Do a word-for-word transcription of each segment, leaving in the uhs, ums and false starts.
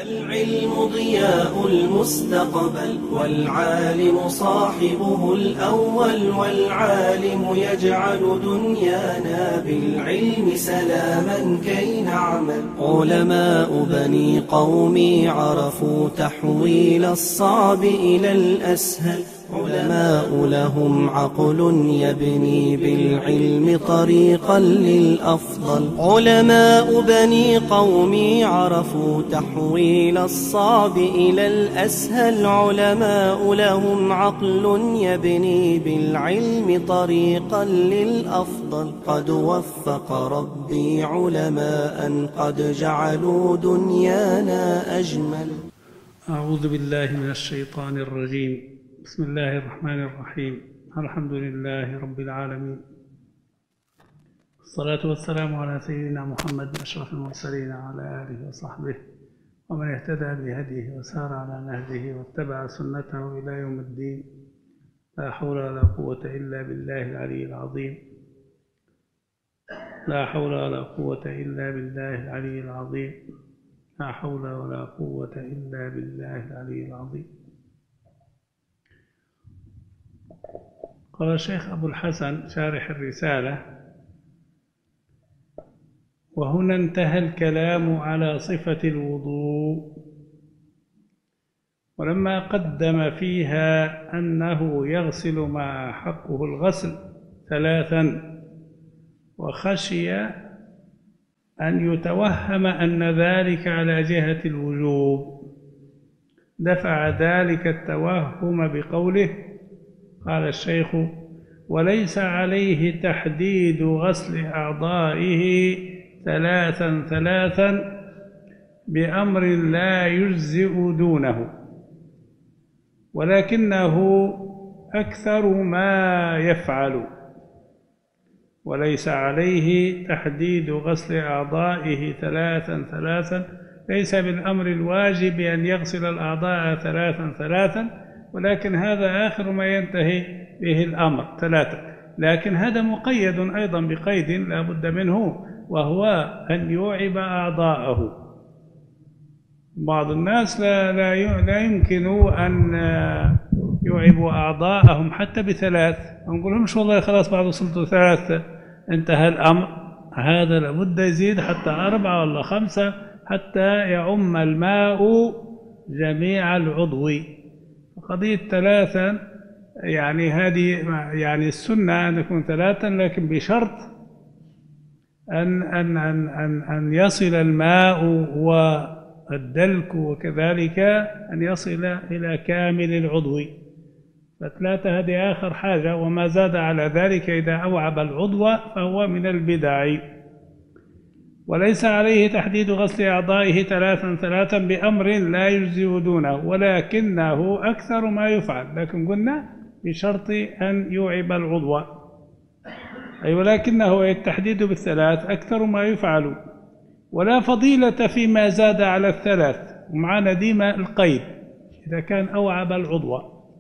العلم ضياء المستقبل والعالم صاحبه الأول، والعالم يجعل دنيانا بالعلم سلاما كي نعمل. علماء بني قومي عرفوا تحويل الصعب إلى الأسهل، علماء لهم عقل يبني بالعلم طريقا للأفضل. علماء بني قومي عرفوا تحويل الصعب إلى الأسهل، علماء لهم عقل يبني بالعلم طريقا للأفضل. قد وفق ربي علماء قد جعلوا دنيانا أجمل. أعوذ بالله من الشيطان الرجيم. بسم الله الرحمن الرحيم. الحمد لله رب العالمين، الصلاة والسلام على سيدنا محمد أشرف المرسلين وعلى آله وصحبه ومن اهتدى بهديه وسار على نهجه واتبع سنته إلى يوم الدين. لا حول ولا قوة إلا بالله العلي العظيم. لا حول ولا قوة إلا بالله العلي العظيم. لا حول ولا قوة إلا بالله العلي العظيم. قال الشيخ أبو الحسن شارح الرسالة: وهنا انتهى الكلام على صفة الوضوء، ولما قدم فيها أنه يغسل ما حقه الغسل ثلاثا، وخشي أن يتوهم أن ذلك على جهة الوجوب، دفع ذلك التوهم بقوله: قال الشيخ: وليس عليه تحديد غسل أعضائه ثلاثا ثلاثا بأمر لا يجزئ دونه، ولكنه أكثر ما يفعل. وليس عليه تحديد غسل أعضائه ثلاثا ثلاثا ليس بالأمر الواجب أن يغسل الأعضاء ثلاثا ثلاثا، ولكن هذا آخر ما ينتهي به الأمر ثلاثة. لكن هذا مقيد أيضا بقيد لا بد منه، وهو أن يوعب أعضاءه. بعض الناس لا, لا, لا يمكن أن يوعبوا أعضاءهم حتى بثلاث، ما نقولهمش والله خلاص بعد وصلتوا ثلاثة انتهى الأمر. هذا لابد يزيد حتى أربعة ولا خمسة حتى يعم الماء جميع العضو. قضية ثلاثا يعني هذه يعني السنة أن يكون ثلاثا، لكن بشرط أن أن أن أن, أن يصل الماء والدلك وكذلك أن يصل إلى كامل العضو. فثلاثة هذه آخر حاجة، وما زاد على ذلك إذا أوعب العضو فهو من البدع. وليس عليه تحديد غسل أعضائه ثلاثا ثلاثا بأمر لا يجزئ دونه، ولكنه أكثر ما يفعل. لكن قلنا بشرط أن يوعب العضو، أي ولكنه التحديد بالثلاث أكثر ما يفعل، ولا فضيلة فيما زاد على الثلاث. ومعنا ديما القيد إذا كان أوعب العضو.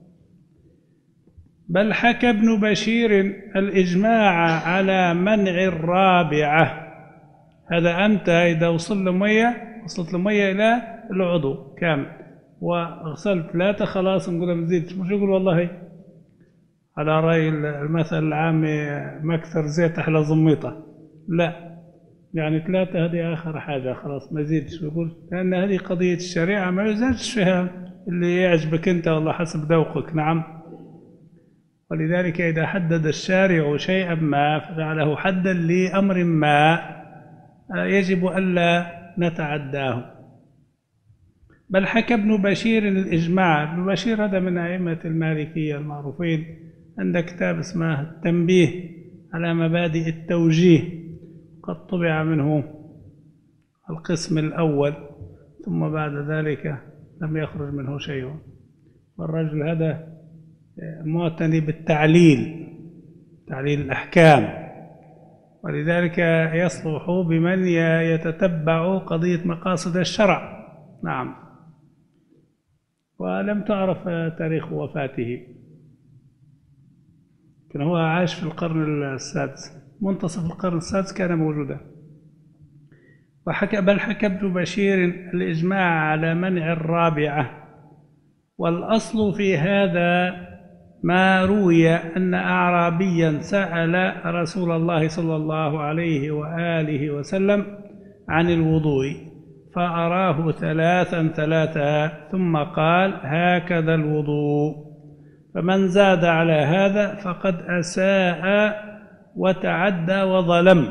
بل حكى ابن بشير الإجماع على منع الرابعة. هذا أنت إذا وصل المية وصلت المية إلى العضو كامل وغسلت ثلاثة خلاص نقول مزيد، مش يقول والله على رأي المثل العام مكثر زيت أحلى زميطة، لا، يعني ثلاثة هذه آخر حاجة خلاص ما زيدش. يقول لأن هذه قضية الشريعة ما يزادش فيها اللي يعجبك أنت والله حسب ذوقك. نعم. ولذلك إذا حدد الشارع شيئا ما فجعله حدا لأمر ما يجب ألا نتعداه. بل حكى ابن بشير الإجماع. ابن بشير هذا من أئمة المالكية المعروفين، عنده كتاب اسمه التنبيه على مبادئ التوجيه، قد طبع منه القسم الأول، ثم بعد ذلك لم يخرج منه شيء. والرجل هذا معتني بالتعليل، تعليل الأحكام، ولذلك يصلح بمن يتتبع قضية مقاصد الشرع. نعم. ولم تعرف تاريخ وفاته، لكن هو عاش في القرن السادس، منتصف القرن السادس كان موجودا. وحكى بل حكى ابن بشير الإجماع على منع الرابعة. والأصل في هذا ما روي أن أعرابيا سأل رسول الله صلى الله عليه وآله وسلم عن الوضوء فأراه ثلاثا ثلاثا ثم قال هكذا الوضوء، فمن زاد على هذا فقد أساء وتعدى وظلم.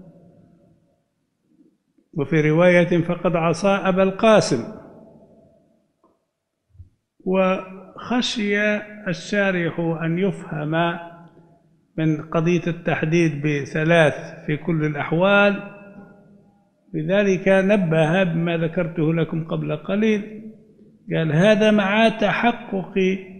وفي رواية فقد عصى أبا القاسم. وخشي الشارح أن يفهم من قضية التحديد بثلاث في كل الأحوال، لذلك نبه بما ذكرته لكم قبل قليل، قال هذا مع تحقق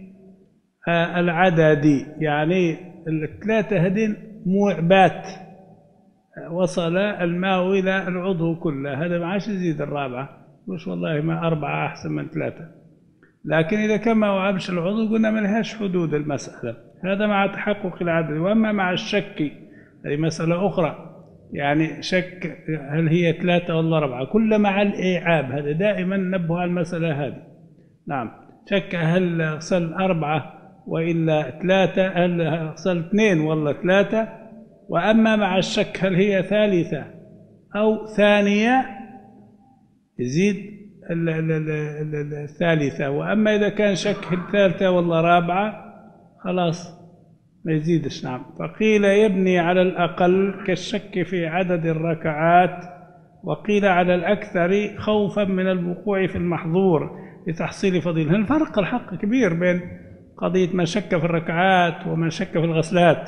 العدد، يعني الثلاثة هذين موعبات وصل الماء إلى العضو كله، هذا ما عادش يزيد الرابعة، مش والله ما أربعة أحسن من ثلاثة. لكن إذا كان ما وعبش العضو قلنا ما لهاش حدود المسألة، هذا مع تحقق العدد. وأما مع الشك هذه مسألة أخرى، يعني شك هل هي ثلاثة ولا أربعة، كل مع الإيعاب، هذا دائما نبه على المسألة هذه. نعم، شك هل غسل أربعة وإلا ثلاثة، هل غسل اثنين ولا ثلاثة. وأما مع الشك هل هي ثالثة أو ثانية يزيد الثالثة. وأما إذا كان شك الثالثة ولا رابعة خلاص ما يزيدش. نعم. فقيل يبني على الأقل كالشك في عدد الركعات، وقيل على الأكثر خوفا من الوقوع في المحظور لتحصيل فضيلة. الفرق الحق كبير بين قضية من شك في الركعات ومن شك في الغسلات.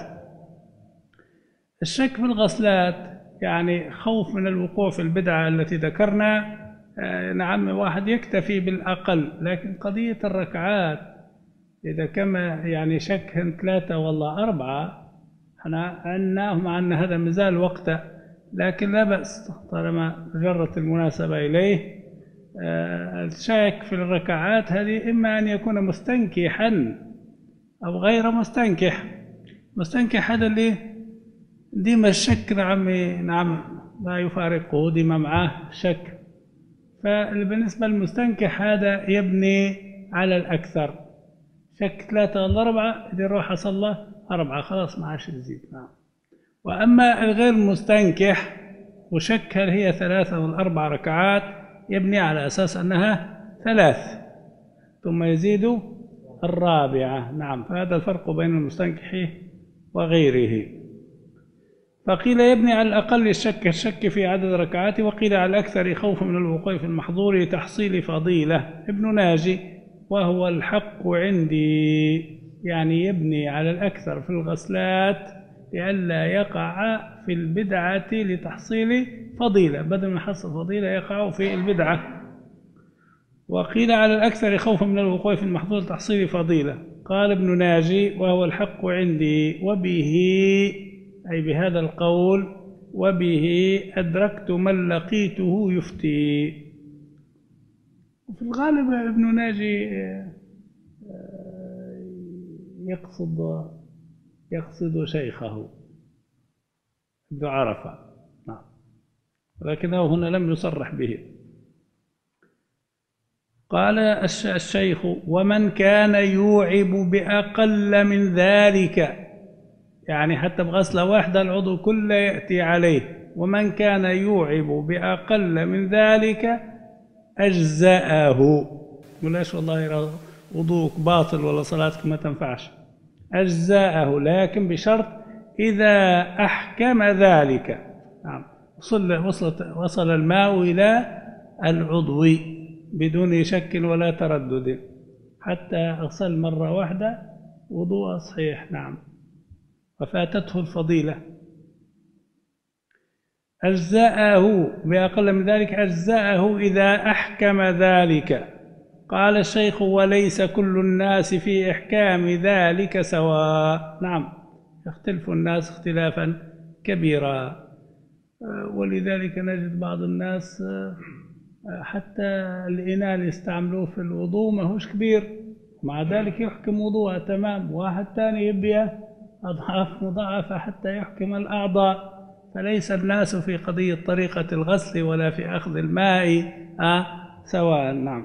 الشك في الغسلات يعني خوف من الوقوع في البدعة التي ذكرنا، نعم واحد يكتفي بالأقل. لكن قضية الركعات إذا كما يعني شك ثلاثة والله أربعة احنا عنا مع أن هذا مازال وقته، لكن لا بأس طالما جرت المناسبة إليه. الشك في الركعات هذه إما أن يكون مستنكحا أو غير مستنكح. مستنكح هذا اللي ديما الشك نعم نعم لا يفارقه، ديما معاه شك. فبالنسبة للمستنكح هذا يبني على الأكثر، شك ثلاثة ولا أربعة إذا روح صلى أربعة خلاص ما عادش يزيد. نعم. وأما الغير مستنكح وشك هل هي ثلاثة ولا أربع ركعات يبني على أساس أنها ثلاث ثم يزيد الرابعة. نعم. فهذا الفرق بين المستنكح وغيره. فقيل يبني على الأقل الشك الشك في عدد ركعات، وقيل على الأكثر خوف من الوقوع في المحظور لتحصيل فضيلة. ابن ناجي وهو الحق عندي، يعني يبني على الأكثر في الغسلات لئلا يقع في البدعة لتحصيل فضيلة، بدل من حصل فضيلة يقع في البدعة. وقيل على الأكثر خوفا من الوقوع في المحظور لتحصيل فضيلة. قال ابن ناجي وهو الحق عندي، وبه أي بهذا القول وبه أدركت من لقيته يفتي. وفي الغالب ابن ناجي يقصد يقصد شيخه ابن عرفة. نعم. ولكنه هنا لم يصرح به. قال الشيخ ومن كان يوعب بأقل من ذلك، يعني حتى بغسلة واحدة العضو كله يأتي عليه. ومن كان يوعب بأقل من ذلك أجزأه. ولاش والله وضوءك باطل ولا صلاتك ما تنفعش، أجزأه لكن بشرط إذا أحكم ذلك. نعم. وصل, وصل, وصل الماء إلى العضو بدون شك ولا تردد، حتى أغسل مرة واحدة وضوء صحيح. نعم. وفاتته الفضيلة. أجزأه بأقل من ذلك، أجزأه إذا أحكم ذلك. قال الشيخ وليس كل الناس في إحكام ذلك سواء. نعم. يختلف الناس اختلافا كبيرا، ولذلك نجد بعض الناس حتى الإناء اللي يستعملوه في الوضوء ما هوش كبير، مع ذلك يحكم وضوءه تمام. واحد ثاني يبيه أضعاف مضاعفة حتى يحكم الأعضاء. فليس الناس في قضية طريقة الغسل ولا في أخذ الماء آه سواء. نعم.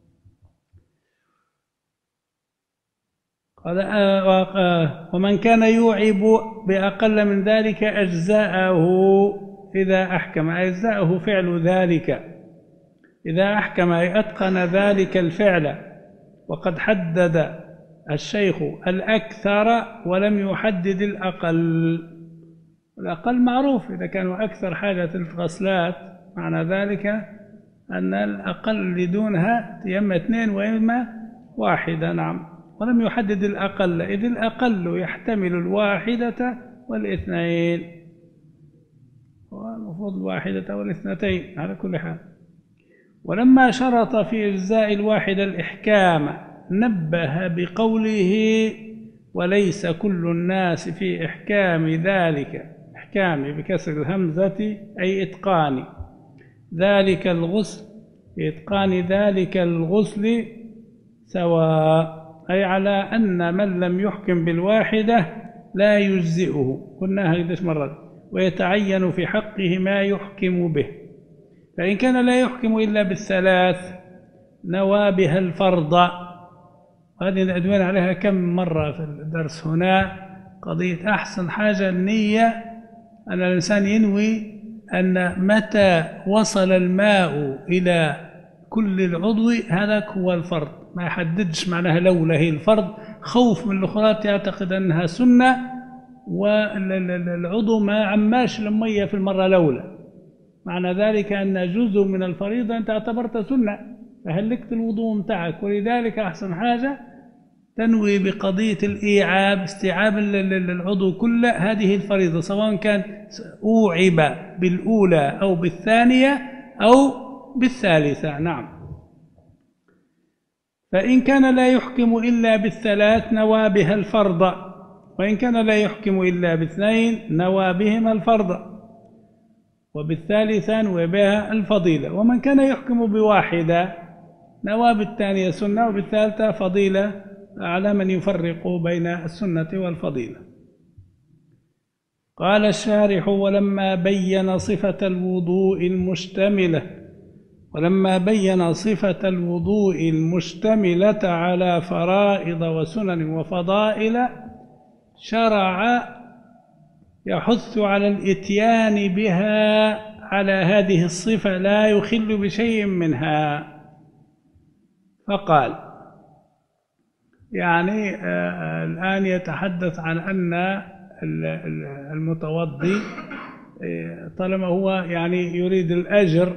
قال آه ومن كان يوعب بأقل من ذلك أجزاءه إذا أحكم. أجزاءه فعل ذلك إذا أحكم، أي أتقن ذلك الفعل. وقد حدد الشيخ الأكثر ولم يحدد الأقل. الأقل معروف، إذا كانوا أكثر حاجة الغسلات معنى ذلك أن الأقل دونها إما اثنين وإما واحدة. نعم. ولم يحدد الأقل، إذ الأقل يحتمل الواحدة والاثنين، والمفروض الواحدة والاثنتين على كل حال. ولما شرط في أجزاء الواحدة الإحكام نبه بقوله وليس كل الناس في إحكام ذلك، إحكام بكسر الهمزة أي إتقان ذلك الغسل، إتقان ذلك الغسل سواء، أي على أن من لم يحكم بالواحدة لا يجزئه، قلناها عدة مرات، ويتعين في حقه ما يحكم به. فإن كان لا يحكم إلا بالثلاث نوى بها الفرض. هذه الأدوان عليها كم مرة في الدرس هنا. قضية أحسن حاجة النية، أن الإنسان ينوي أن متى وصل الماء إلى كل العضو هذا هو الفرض، ما يحددش معناها لولا هي الفرض، خوف من الأخرى يعتقد أنها سنة والعضو ما عماش المية في المرة لولا، معنى ذلك أن جزء من الفريضة أنت اعتبرت سنة فهلكت الوضوء متاعك. ولذلك أحسن حاجة تنوي بقضية الإيعاب، استيعاب العضو كله، هذه الفريضة، سواء كان أوعب بالأولى أو بالثانية أو بالثالثة. نعم. فإن كان لا يحكم إلا بالثلاث نوى بها الفرض، وإن كان لا يحكم إلا باثنين نوى بهما الفرض، وبالثالثة نوى بها الفضيلة. ومن كان يحكم بواحدة نوى بالثانية سنة وبالثالثة فضيلة، على من يفرق بين السنة والفضيلة. قال الشارح ولما بين صفة الوضوء المشتملة ولما بين صفة الوضوء المشتملة على فرائض وسنن وفضائل شرع يحث على الإتيان بها على هذه الصفة لا يخل بشيء منها. فقال يعني آه الآن يتحدث عن أن المتوضي طالما هو يعني يريد الأجر،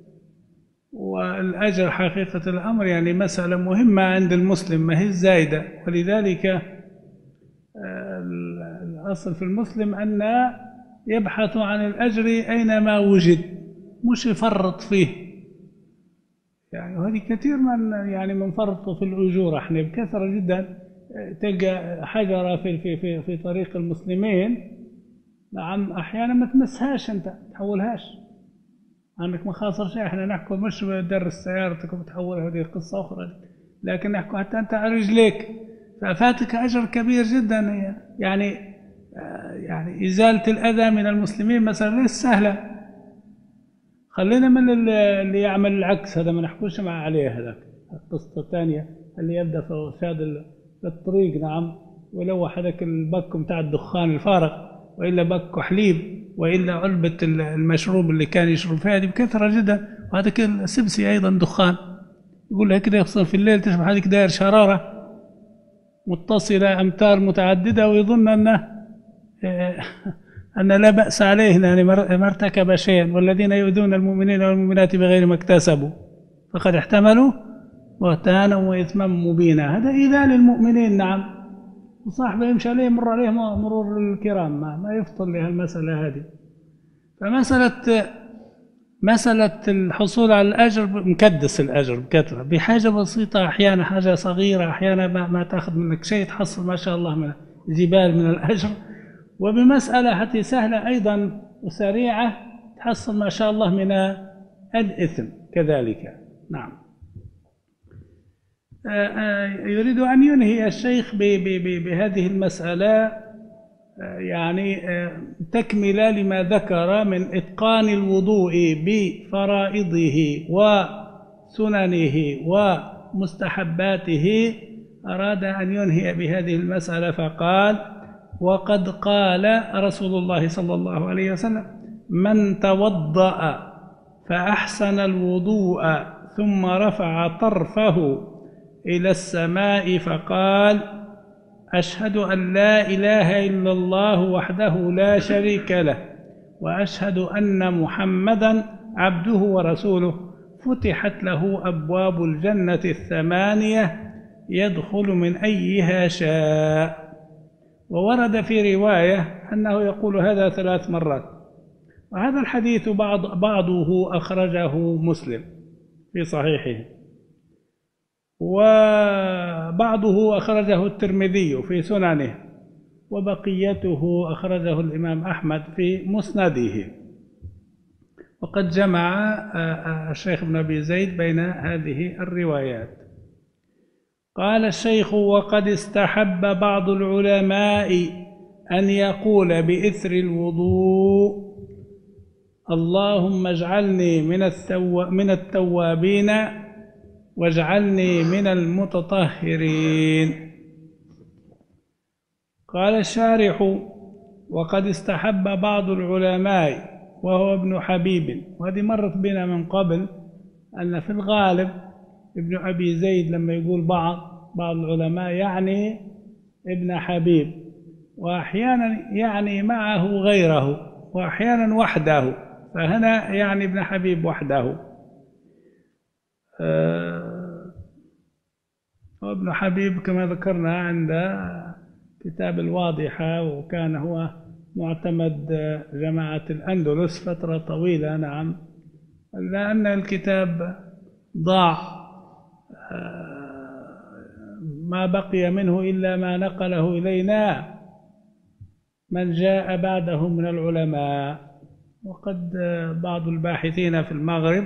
والأجر حقيقة الأمر يعني مسألة مهمة عند المسلم ما هي زايدة، ولذلك آه الأصل في المسلم أن يبحث عن الأجر أينما وجد، مش يفرط فيه يعني. وهذه كثير من يعني منفرط في الأجور، احنا بكثرة جدا تلقى حجرة في في في في طريق المسلمين، نعم أحيانا ما تمسهاش أنت تحولهاش، عندك ما خاصر شيء. احنا نحكي مش بدرس سيارتك وبتحول، هذه قصة أخرى، لكن نحكي حتى أنت على رجليك ففاتك أجر كبير جدا يعني. يعني إزالة الأذى من المسلمين مثلا ليس سهلة. خلينا من اللي يعمل العكس، هذا ما نحكوش مع عليه. هذاك القصة الثانية اللي يبدأ في هذا الطريق، نعم، ولوح هذاك البك متاع الدخان الفارغ، وإلا بك حليب، وإلا علبة المشروب اللي كان يشرب فيها هذه بكثرة جدا. وهذاك السبسي أيضا دخان، يقول لها كده يخصن في الليل تشبه هذيك داير شرارة متصلة أمتار متعددة، ويظن أنه أن لا بأس عليه يعني ما ارتكب شيئا. والذين يؤذون المؤمنين والمؤمنات بغير ما اكتسبوا فقد احتملوا بهتانا وإثما مبينا. هذا إيذاء للمؤمنين. نعم. وصاحبه يمشي عليه مر عليه مرور الكرام، ما, ما يفطر لها المسألة هذه. فمسألة مسألة الحصول على الأجر مكدس الأجر بكثرة بحاجة بسيطة، أحيانا حاجة صغيرة، أحيانا ما, ما تأخذ منك شيء تحصل ما شاء الله من جبال من الأجر، وبمسألة حتى سهلة أيضا وسريعة تحصل ما شاء الله من الإثم كذلك. نعم. يريد أن ينهي الشيخ بهذه المسألة يعني تكملة لما ذكر من إتقان الوضوء بفرائضه وسننه ومستحباته، أراد أن ينهي بهذه المسألة فقال: وقد قال رسول الله صلى الله عليه وسلم: من توضأ فأحسن الوضوء ثم رفع طرفه إلى السماء فقال: أشهد أن لا إله إلا الله وحده لا شريك له وأشهد أن محمدا عبده ورسوله، فتحت له أبواب الجنة الثمانية يدخل من أيها شاء. وورد في رواية أنه يقول هذا ثلاث مرات. وهذا الحديث بعض بعضه أخرجه مسلم في صحيحه، وبعضه أخرجه الترمذي في سننه، وبقيته أخرجه الإمام أحمد في مسنده. وقد جمع الشيخ ابن أبي زيد بين هذه الروايات. قال الشيخ: وقد استحب بعض العلماء أن يقول بإثر الوضوء: اللهم اجعلني من التو... من التوابين واجعلني من المتطهرين. قال الشارح: وقد استحب بعض العلماء وهو ابن حبيب. وهذه مرت بنا من قبل أن في الغالب ابن أبي زيد لما يقول بعض بعض العلماء يعني ابن حبيب، وأحيانا يعني معه غيره، وأحيانا وحده، فهنا يعني ابن حبيب وحده. وابن حبيب كما ذكرنا عند كتاب الواضحة، وكان هو معتمد جماعة الأندلس فترة طويلة. نعم، لأن الكتاب ضاع، ما بقي منه إلا ما نقله إلينا من جاء بعده من العلماء. وقد بعض الباحثين في المغرب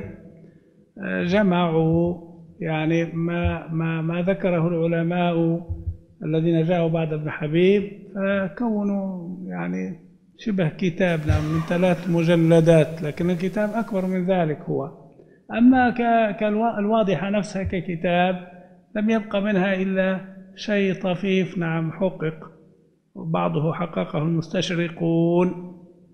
جمعوا يعني ما ما ما ذكره العلماء الذين جاءوا بعد ابن حبيب، فكونوا يعني شبه كتاب من ثلاث مجلدات، لكن الكتاب أكبر من ذلك هو. أما كالواضحة نفسها ككتاب لم يبقى منها إلا شيء طفيف. نعم، حقق، وبعضه حققه المستشرقون،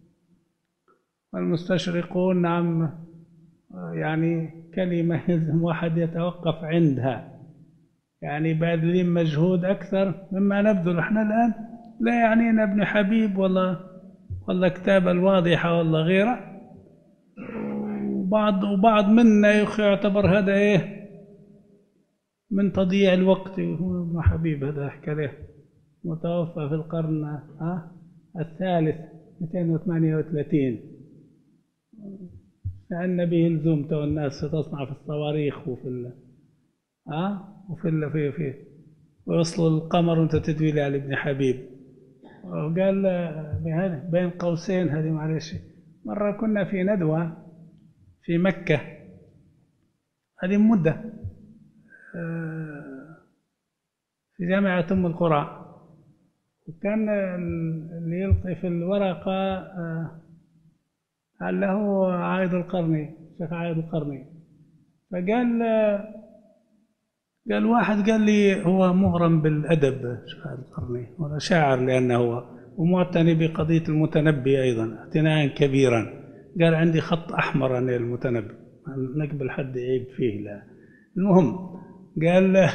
والمستشرقون نعم يعني كلمة يلزم واحد يتوقف عندها، يعني باذلين مجهود أكثر مما نبذل احنا الآن. لا يعنينا ابن حبيب ولا ولا كتاب الواضحة ولا غيره. وبعض وبعض منا يعتبر هذا ايه من تضييع الوقت. ابن حبيب هذا احكي له متوفى في القرن ها الثالث مئتين وثمانية وثلاثين، لأن به لزومته والناس تصنع في الصواريخ وفي ال ها وفي ال في في ويوصلوا القمر وانت تدوي لي على ابن حبيب. وقال بين قوسين هذه معلش، مرة كنا في ندوة في مكة، هذه مدة في جامعة أم القرى، وكان اللي يلقي في الورقة له عايد القرني، شيخ عايد القرني. فقال قال واحد قال لي هو مغرم بالأدب شيخ عايد القرني، ولا شاعر لأنه هو، ومعتني بقضية المتنبي أيضا اعتناء كبيرا. قال عندي خط أحمر أنا المتنبي، نقبل حد يعيب فيه. لا المهم قال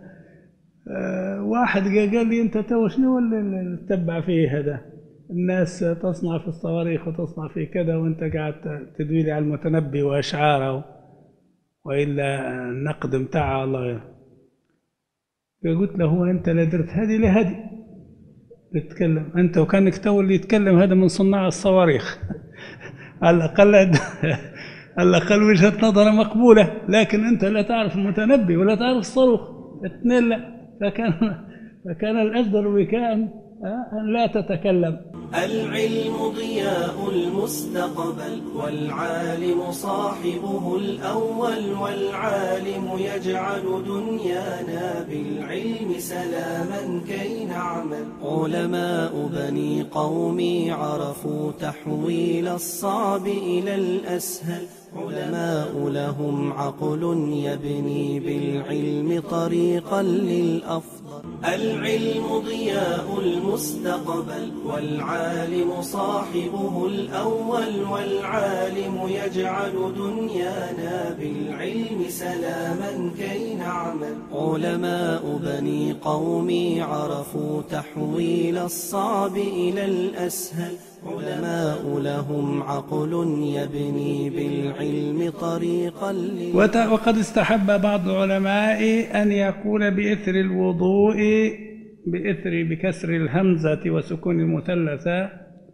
واحد قال لي أنت تو شنو اللي تتبع فيه هذا؟ الناس تصنع في الصواريخ وتصنع في كذا، وانت قاعد تدوي لي على المتنبي واشعاره والا النقد متاعه الله غير. قلت له هو انت لا درت هذه لهذه تتكلم انت، وكانك تو اللي يتكلم هذا من صناع الصواريخ. على الاقل على الاقل وجهه نظر مقبوله، لكن انت لا تعرف المتنبي ولا تعرف الصاروخ اثنين لا. فكان فكان الاجدر وكان أن لا تتكلم. العلم ضياء المستقبل والعالم صاحبه الأول، والعالم يجعل دنيانا بالعلم سلاما كي نعمل. علماء بني قومي عرفوا تحويل الصعب إلى الأسهل، علماء لهم عقل يبني بالعلم طريقا للأفضل. العلم ضياء المستقبل والعالم صاحبه الأول، والعالم يجعل دنيانا بالعلم سلاما كي نعمل. علماء بني قومي عرفوا تحويل الصعب إلى الأسهل، علماء لهم عقل يبني بالعلم طريقا للأفضل. وقد استحب بعض العلماء أن يقول بإثر الوضوء بإثر بكسر الهمزة وسكون المثلثة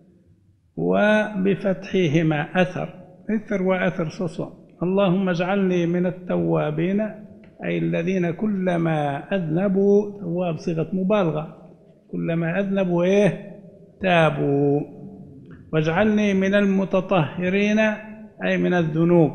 وبفتحهما أثر، إثر وأثر صصا. اللهم اجعلني من التوابين، أي الذين كلما أذنبوا، تواب صيغة مبالغة، كلما أذنبوا إيه تابوا. واجعلني من المتطهرين، أي من الذنوب.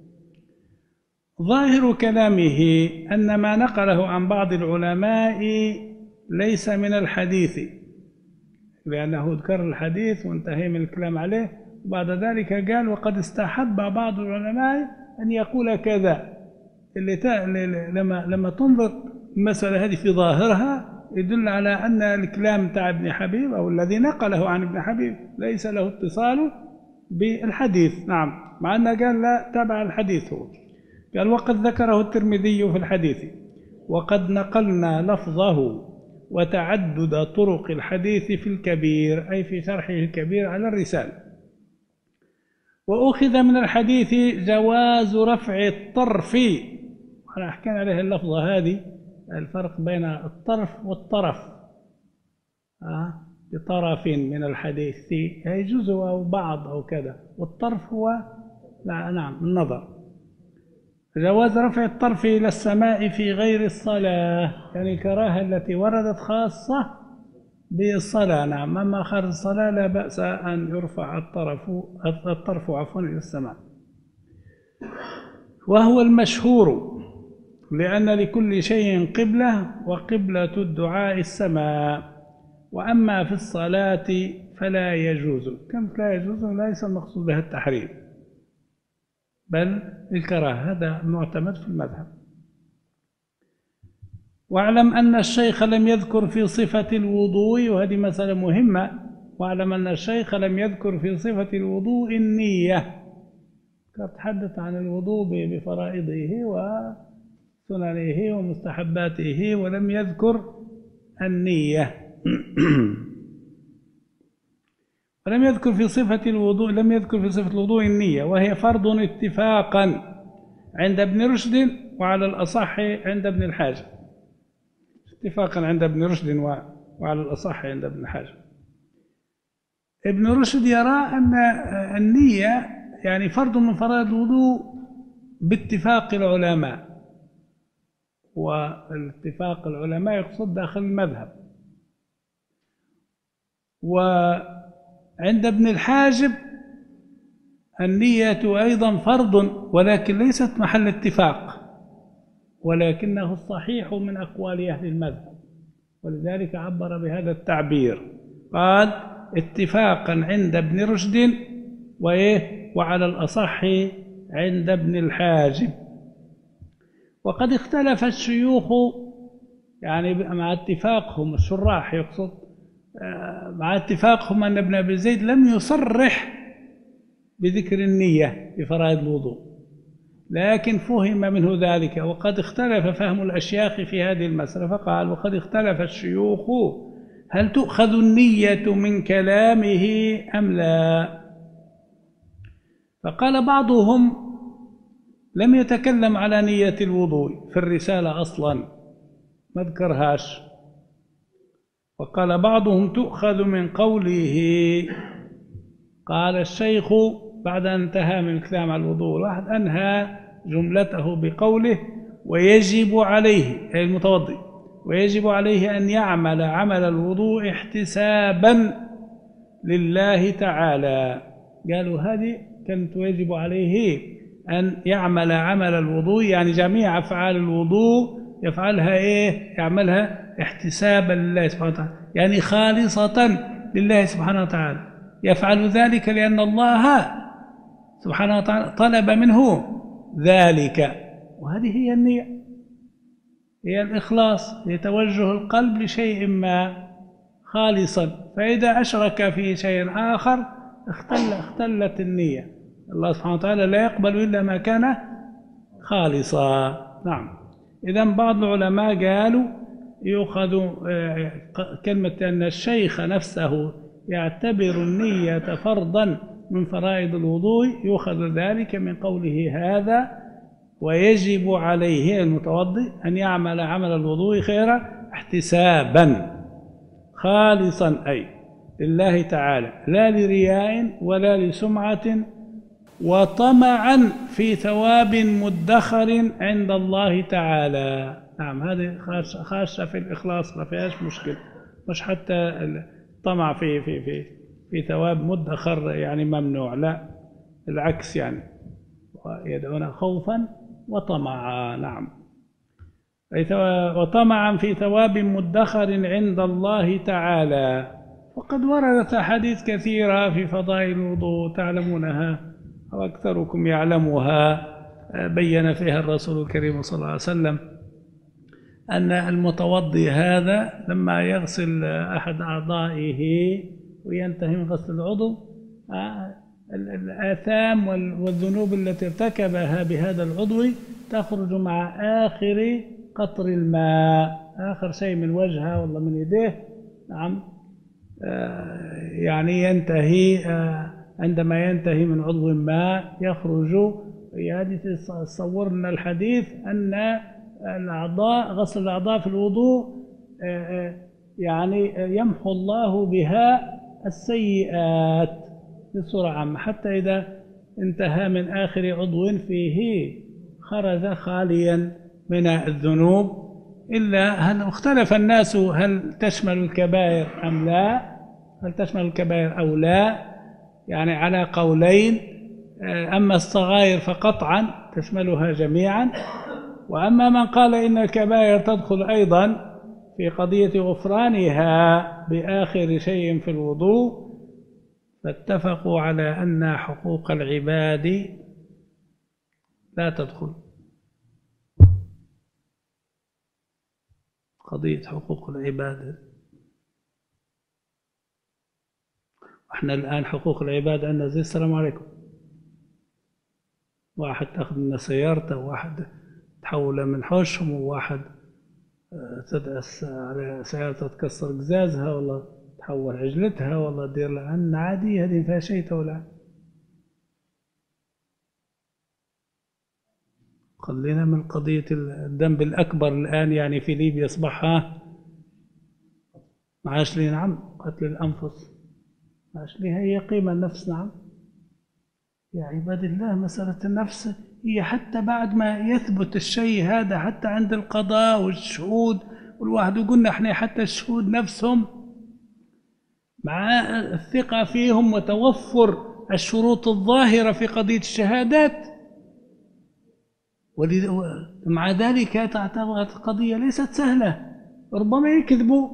ظاهر كلامه أن ما نقله عن بعض العلماء ليس من الحديث، لأنه ذكر الحديث وانتهى من الكلام عليه، وبعد ذلك قال وقد استحب بعض العلماء أن يقول كذا. اللي لما لما تنظر المسألة هذه في ظاهرها يدل على أن الكلام تاع ابن حبيب أو الذي نقله عن ابن حبيب ليس له اتصال بالحديث. نعم، مع أنه قال لا تبع الحديث. هو قال وقد ذكره الترمذي في الحديث، وقد نقلنا لفظه وتعدد طرق الحديث في الكبير، أي في شرحه الكبير على الرسالة. وأخذ من الحديث جواز رفع الطرف، أنا حكينا عليه اللفظة هذه، الفرق بين الطرف والطرف. آه بطرف من الحديث هي جزء أو بعض أو كذا، والطرف هو لا نعم النظر. جواز رفع الطرف إلى السماء في غير الصلاة، يعني الكراهة التي وردت خاصة بالصلاة. نعم، أما خارج الصلاة لا بأس أن يرفع الطرف الطرف عفوا إلى السماء. وهو المشهور، لأن لكل شيء قبلة، وقبلة الدعاء السماء. وأما في الصلاة فلا يجوز. كم لا يجوز؟ ليس المقصود بها التحريم، بل الكراهة، هذا معتمد في المذهب. واعلم أن الشيخ لم يذكر في صفة الوضوء، وهذه مسألة مهمة، واعلم أن الشيخ لم يذكر في صفة الوضوء النية. تحدث عن الوضوء بفرائضه وسننه ومستحباته، ولم يذكر النية. ولم يذكر في صفة الوضوء لم يذكر في صفة الوضوء النية، وهي فرض اتفاقا عند ابن رشد، وعلى الأصح عند ابن الحاجب. اتفاقا عند ابن رشد وعلى الأصح عند ابن الحاجب. ابن رشد يرى أن النية يعني فرض من فرائض الوضوء باتفاق العلماء، والاتفاق العلماء يقصد داخل المذهب. وعند ابن الحاجب النية أيضا فرض، ولكن ليست محل اتفاق، ولكنه الصحيح من أقوال أهل المذهب، ولذلك عبر بهذا التعبير، قال اتفاقا عند ابن رشد وعلى الأصح عند ابن الحاجب. وقد اختلف الشيوخ، يعني مع اتفاقهم الشراح يقصد، مع اتفاقهم أن ابن أبي زيد لم يصرح بذكر النية في فرائض الوضوء، لكن فهم منه ذلك. وقد اختلف فهم الأشياخ في هذه المسألة، فقال وقد اختلف الشيوخ هل تؤخذ النية من كلامه أم لا. فقال بعضهم لم يتكلم على نية الوضوء في الرسالة أصلا، ما ذكرهاش. وقال بعضهم تؤخذ من قوله. قال الشيخ بعد أن انتهى من الكلام على الوضوء، واحد أنهى جملته بقوله ويجب عليه، أي المتوضئ، ويجب عليه أن يعمل عمل الوضوء احتسابا لله تعالى. قالوا هذه كانت يجب عليه أن يعمل عمل الوضوء، يعني جميع أفعال الوضوء يفعلها إيه؟ يعملها احتسابا لله سبحانه وتعالى، يعني خالصة لله سبحانه وتعالى. يفعل ذلك لأن الله سبحانه وتعالى طلب منه ذلك، وهذه هي النية، هي الإخلاص، هي توجه القلب لشيء ما خالصا. فإذا أشرك في شيء آخر اختل اختلت النية. الله سبحانه وتعالى لا يقبل إلا ما كان خالصا. نعم. إذن بعض العلماء قالوا يؤخذ كلمة أن الشيخ نفسه يعتبر النية فرضا من فرائض الوضوء، يؤخذ ذلك من قوله هذا ويجب عليه المتوضئ أن يعمل عمل الوضوء خيرا احتسابا خالصا، أي لله تعالى، لا لرياء ولا لسمعة، وطمعا في ثواب مدخر عند الله تعالى. نعم، هذه خاصة في الإخلاص، ما فيهاش مشكلة، مش حتى الطمع في في في في ثواب مدخر يعني ممنوع، لا العكس، يعني يدعون خوفا وطمعا. نعم، وطمعا في ثواب مدخر عند الله تعالى. وقد وردت أحاديث كثيرة في فضائل الوضوء تعلمونها وأكثركم يعلمها، بين فيها الرسول الكريم صلى الله عليه وسلم أن المتوضي هذا لما يغسل أحد أعضائه وينتهي من غسل العضو، الآثام والذنوب التي ارتكبها بهذا العضو تخرج مع آخر قطر الماء، آخر شيء من وجهه والله من يديه. نعم، يعني ينتهي عندما ينتهي من عضو ما يخرج. يعني تصور لنا الحديث أن الأعضاء، غسل الأعضاء في الوضوء يعني يمحو الله بها السيئات بصورة عامة، حتى إذا انتهى من آخر عضو فيه خرج خاليا من الذنوب. إلا هل اختلف الناس هل تشمل الكبائر أم لا، هل تشمل الكبائر أو لا، يعني على قولين. أما الصغائر فقطعا تشملها جميعا، وأما من قال إن الكبائر تدخل أيضا في قضية غفرانها بآخر شيء في الوضوء، فاتفقوا على أن حقوق العباد لا تدخل. قضية حقوق العباد، احنا الآن حقوق العباد عندنا زي السلام عليكم، واحد تاخذ من سيارته، وواحد تحوله من حوشهم، وواحد تدعس على سيارته تكسر قزازها، والله تحول عجلتها، والله دير لها عن عادي، هذه فيها شيء تولع. خلينا من قضية الذنب الأكبر الآن، يعني في ليبيا أصبحها معاش لي. نعم، قتل الأنفس معاش لي هي قيمة النفس. نعم يا عباد الله، مسألة النفس هي حتى بعد ما يثبت الشيء هذا، حتى عند القضاء والشهود والواحد يقولنا احنا حتى الشهود نفسهم مع الثقة فيهم وتوفر الشروط الظاهرة في قضية الشهادات، ومع ذلك تعتبر القضية ليست سهلة، ربما يكذبوا.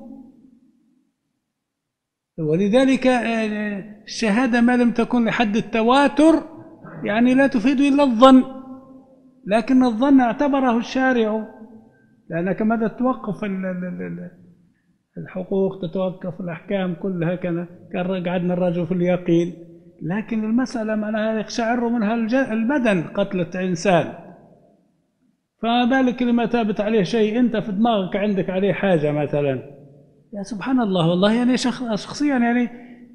ولذلك الشهادة ما لم تكن لحد التواتر يعني لا تفيد إلا الظن، لكن الظن اعتبره الشارع، لأنك ماذا تتوقف الحقوق، تتوقف الأحكام كلها، كان قعدنا الرجل في اليقين. لكن المسألة معناها يقشعر منها البدن، قتلة إنسان، فما بالك لما ثابت عليه شيء أنت في دماغك عندك عليه حاجة مثلا. يا سبحان الله، والله يعني شخصيا يعني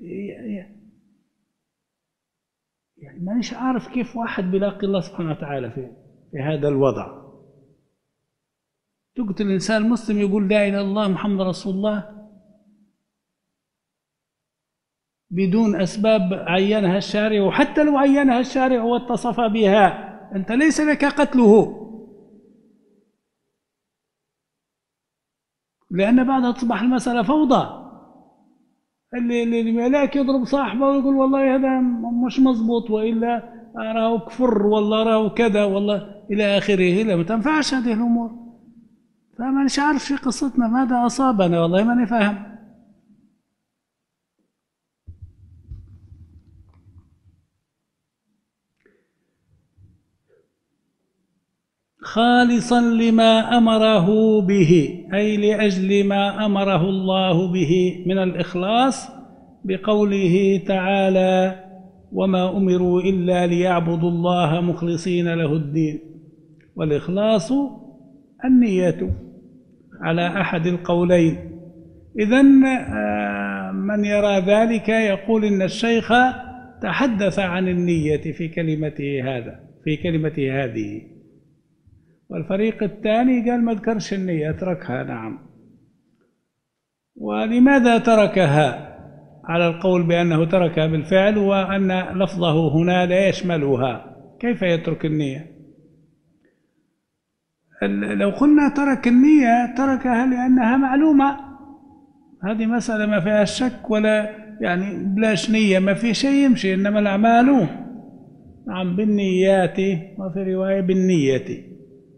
يعني مانيش عارف كيف واحد بيلاقي الله سبحانه وتعالى في في هذا الوضع. تقتل الإنسان المسلم يقول لا إله إلا الله محمد رسول الله بدون أسباب عينها الشارع، وحتى لو عينها الشارع واتصف بها أنت ليس لك قتله. لأن بعدها تصبح المسألة فوضى. اللي اللي ملاك يضرب صاحبه ويقول والله هذا مش مزبوط، وإلا أراه كفر، والله أراه كذا، والله إلى آخره. لا، ما تنفعش هذه الأمور. فما مش عارف في قصتنا ماذا أصابنا، والله ماني فاهم. خالصا لما أمره به، أي لأجل ما أمره الله به من الإخلاص، بقوله تعالى: وما أمروا إلا ليعبدوا الله مخلصين له الدين. والإخلاص النية على أحد القولين. إذن من يرى ذلك يقول إن الشيخ تحدث عن النية في كلمته هذا في كلمته هذه. والفريق الثاني قال ما ذكرش النية، تركها. نعم. ولماذا تركها؟ على القول بأنه تركها بالفعل، وأن لفظه هنا لا يشملها. كيف يترك النية؟ لو قلنا ترك النية تركها لأنها معلومة. هذه مسألة ما فيها شك ولا يعني بلاش نية ما في شيء يمشي، إنما الأعمال نعم بالنيات، وفي رواية بالنية.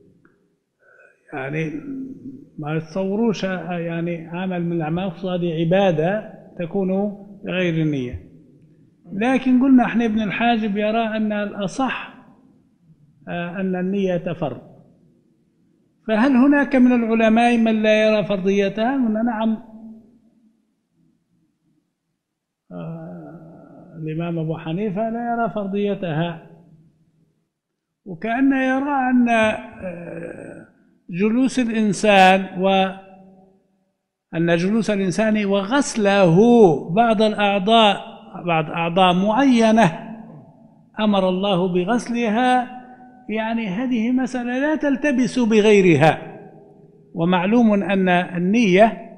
يعني ما تصوروش يعني عمل من الأعمال هذه عبادة تكون بغير النية. لكن قلنا احنا ابن الحاجب يرى أن الأصح أن النية فرض. فهل هناك من العلماء من لا يرى فرضيتها؟ قلنا نعم. الإمام أبو حنيفة لا يرى فرضيتها، وكأنه يرى أن جلوس الإنسان وأن جلوس الإنسان وغسله بعض الأعضاء بعض أعضاء معينة أمر الله بغسلها، يعني هذه مسألة لا تلتبس بغيرها. ومعلوم أن النية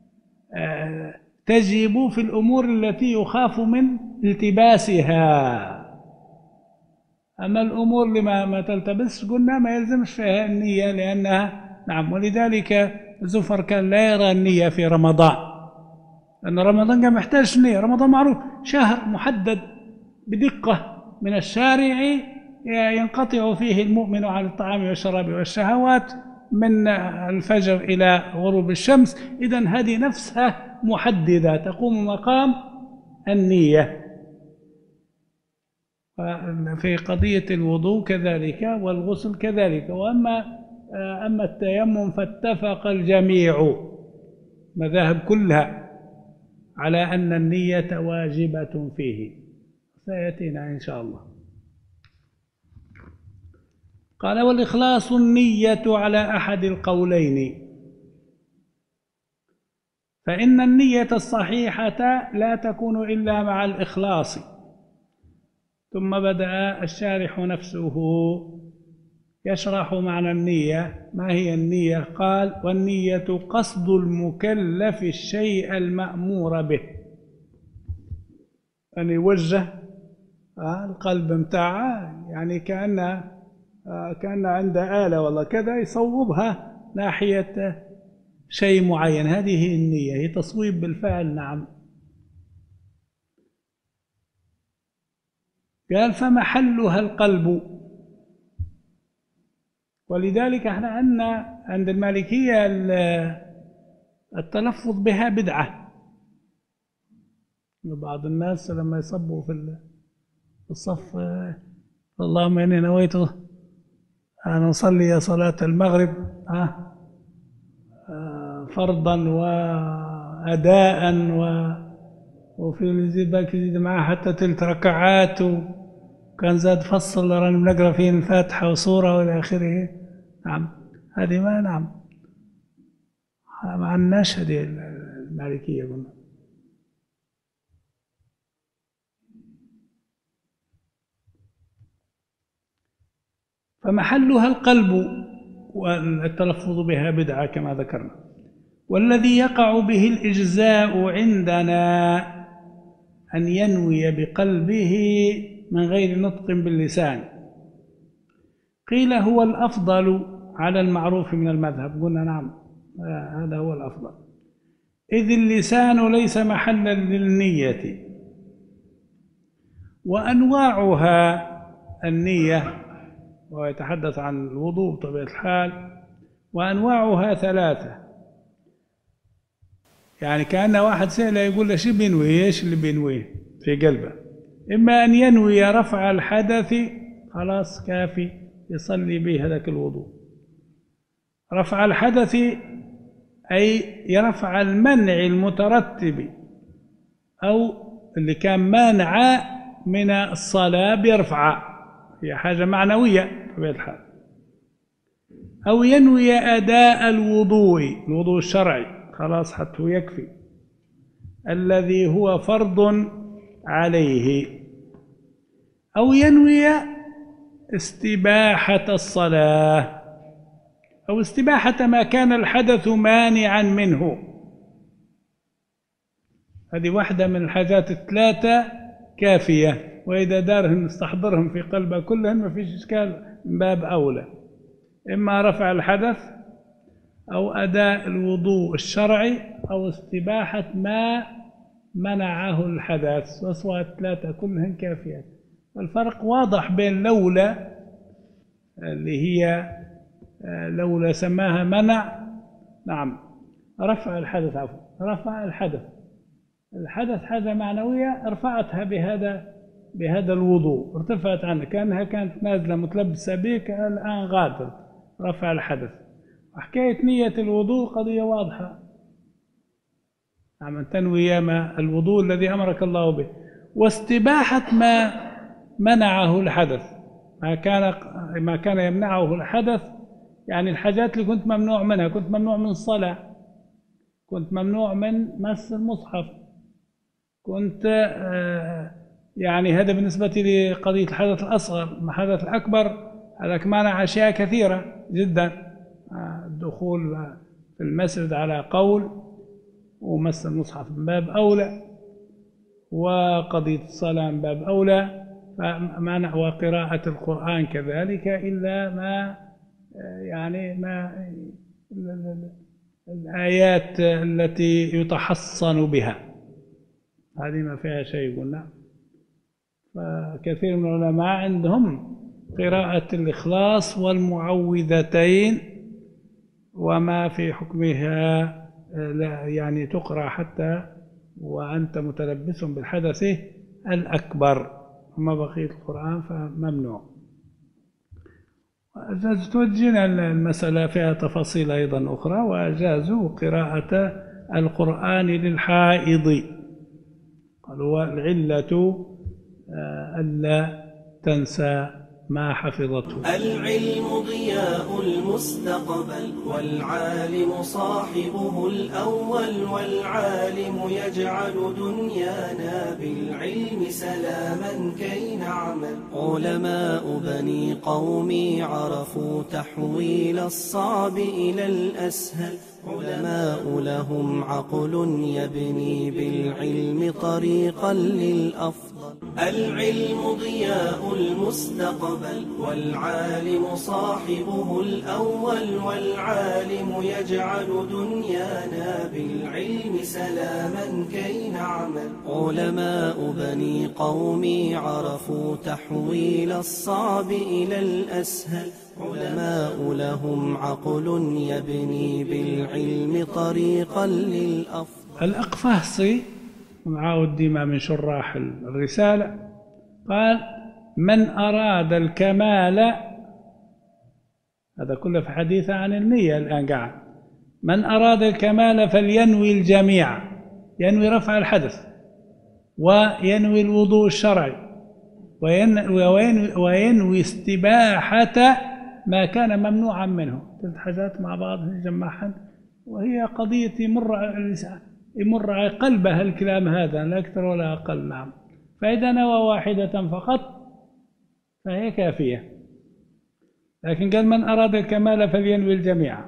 تجب في الأمور التي يخاف من التباسها. أما الأمور لما ما تلتبس قلنا ما يلزمش فيها النية لأنها نعم. ولذلك زفر كان لا يرى النية في رمضان، لأن رمضان كان محتاج نية. رمضان معروف شهر محدد بدقة من الشارع ينقطع فيه المؤمن عن الطعام والشراب والشهوات من الفجر إلى غروب الشمس. إذن هذه نفسها محددة تقوم مقام النية. في قضية الوضوء كذلك، والغسل كذلك. وأما أما التيمم فاتفق الجميع مذاهب كلها على أن النية واجبة فيه، سيأتينا إن شاء الله. قال: والإخلاص النية على أحد القولين، فإن النية الصحيحة لا تكون إلا مع الإخلاص. ثم بدأ الشارح نفسه يشرح معنى النية. ما هي النية؟ قال: والنية قصد المكلف الشيء المأمور به، أن يوجه القلب متاعه، يعني كأن كأن عنده آلة والله كذا يصوبها ناحية شيء معين. هذه النية، هي تصويب بالفعل. نعم. قال: فمحلها القلب. ولذلك احنا عندنا عند المالكية التلفظ بها بدعة. بعض الناس لما يصبوا في الصف: اللهم إني نويت أن أصلي صلاة المغرب فرضا وأداء، وفي يزيد باك يزيد معاه حتى تلت ركعات، وكان زاد فصل راني بنقرا فيه الفاتحة وسورة والى آخره. نعم. هذه ما نعم ما عندناش هذه المالكية. قلنا فمحلها القلب، والتلفظ بها بدعة كما ذكرنا. والذي يقع به الإجزاء عندنا أن ينوي بقلبه من غير نطق باللسان. قيل: هو الأفضل على المعروف من المذهب. قلنا نعم، هذا هو الأفضل. إذ اللسان ليس محلا للنية، وأنواعها النية، ويتحدث عن الوضوء بطبيعة الحال، وأنواعها ثلاثة. يعني كأن واحد سأله يقول له شو بينوي، ايش اللي بينويه في قلبه؟ إما أن ينوي رفع الحدث، خلاص كافي يصلي به هذاك الوضوء. رفع الحدث أي يرفع المنع المترتب أو اللي كان مانع من الصلاة بيرفع، هي حاجة معنوية بطبيعة الحال. أو ينوي أداء الوضوء، الوضوء الشرعي، خلاص حتى يكفي، الذي هو فرض عليه. أو ينوي استباحة الصلاة، أو استباحة ما كان الحدث مانعا منه. هذه واحدة من الحاجات الثلاثة كافية، وإذا دارهم استحضرهم في قلبه كلهم ما فيش إشكال، من باب أولى. إما رفع الحدث أو أداء الوضوء الشرعي أو استباحة ما منعه الحدث، وسوى الثلاثة كلهم كافية. الفرق واضح بين لولا اللي هي لولا سماها منع، نعم، رفع الحدث، عفوا رفع الحدث، الحدث حاجة معنوية رفعتها بهذا بهذا الوضوء، ارتفعت عنها كأنها كانت نازلة متلبسة بك، الآن غادر، رفع الحدث. حكاية نية الوضوء قضية واضحة، نعم، تنوي ما الوضوء الذي أمرك الله به، واستباحة ما منعه الحدث، ما كان ما كان يمنعه الحدث، يعني الحاجات اللي كنت ممنوع منها، كنت ممنوع من الصلاة، كنت ممنوع من مس المصحف، كنت يعني هذا بالنسبة لقضية الحدث الأصغر. الحدث الأكبر هذاك مانع أشياء كثيرة جدا، الدخول في المسجد على قول، ومس المصحف من باب أولى، وقضية الصلاة من باب أولى، فمانع، وقراءة القرآن كذلك، إلا ما يعني ما الآيات التي يتحصن بها، هذه ما فيها شيء قلنا. فكثير من العلماء عندهم قراءة الإخلاص والمعوذتين وما في حكمها يعني تقرأ حتى وأنت متلبس بالحدث الأكبر، أما بقية القرآن فممنوع. توجهنا المسألة فيها تفاصيل أيضا أخرى، وأجازوا قراءة القرآن للحائض، قالوا العلة ألا تنسى ما حفظته. العلم ضياء المستقبل، والعالم صاحبه الأول، والعالم يجعل دنيانا بالعلم سلاما كي نعمل. علماء بني قومي عرفوا تحويل الصعب إلى الأسهل، علماء لهم عقل يبني بالعلم طريقا للأفضل. العلم ضياء المستقبل، والعالم صاحبه الأول، والعالم يجعل دنيانا بالعلم سلاما كي نعمل. علماء بني قومي عرفوا تحويل الصعب إلى الأسهل، علماء لهم عقل يبني بالعلم طريقا للأفضل. الأقفاصي معاود الديمة من شراح الرسالة قال: من أراد الكمال، هذا كله في حديث عن النية الآن قاعد، من أراد الكمال فلينوي الجميع، ينوي رفع الحدث، وينوي الوضوء الشرعي، وينوي, وينوي استباحة ما كان ممنوعا منه. ثلاث حاجات مع بعض نجمعهن، وهي قضية يمر على اللسان، يمر على قلبها الكلام هذا، لا أكثر ولا أقل. نعم، فإذا نوى واحدة فقط فهي كافية. لكن قال: من أراد الكمال فلينوي الجميع.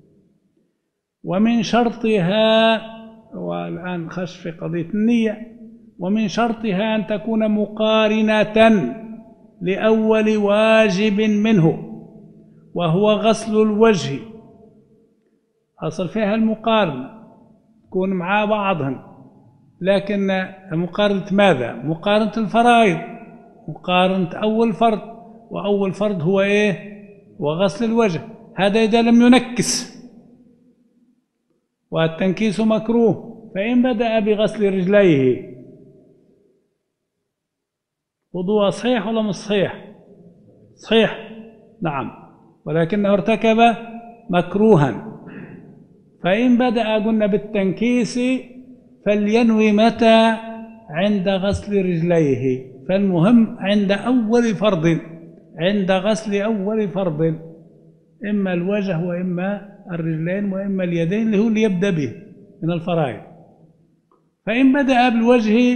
ومن شرطها، والآن خش في قضية النية، ومن شرطها أن تكون مقارنة لأول واجب منه، وهو غسل الوجه، أصل فيها المقارنة تكون مع بعضهن، لكن مقارنة ماذا؟ مقارنة الفرائض، مقارنة أول فرض، وأول فرض هو إيه؟ وغسل الوجه، هذا إذا لم ينكس، والتنكيس مكروه. فإن بدأ بغسل رجليه وضوء صحيح ولا مش صحيح؟ صحيح نعم، ولكنه ارتكب مكروها. فإن بدأ قلنا بالتنكيس فلينوي متى؟ عند غسل رجليه. فالمهم عند أول فرض، عند غسل أول فرض، إما الوجه وإما الرجلين وإما اليدين اللي هو اللي يبدأ به من الفرائض. فإن بدأ بالوجه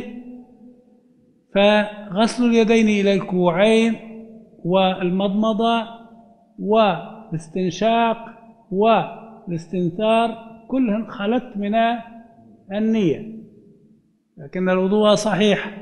فغسل اليدين إلى الكوعين والمضمضة والاستنشاق والاستنثار كلهن خلت من النية، لكن الوضوء صحيح.